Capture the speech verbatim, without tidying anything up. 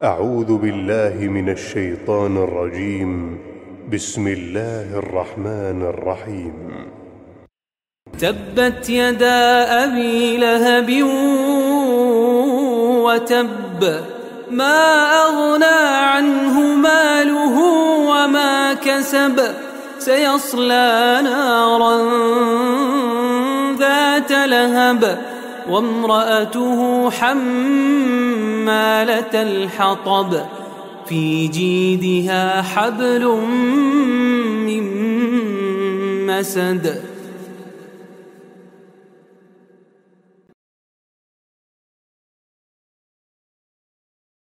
أعوذ بالله من الشيطان الرجيم. بسم الله الرحمن الرحيم. تبت يدا أبي لهب وتب، ما أغنى عنه ماله وما كسب، سيصلى نارا ذات لهب، وامرأته حمالة الحطب، في جيدها حبل من مسد.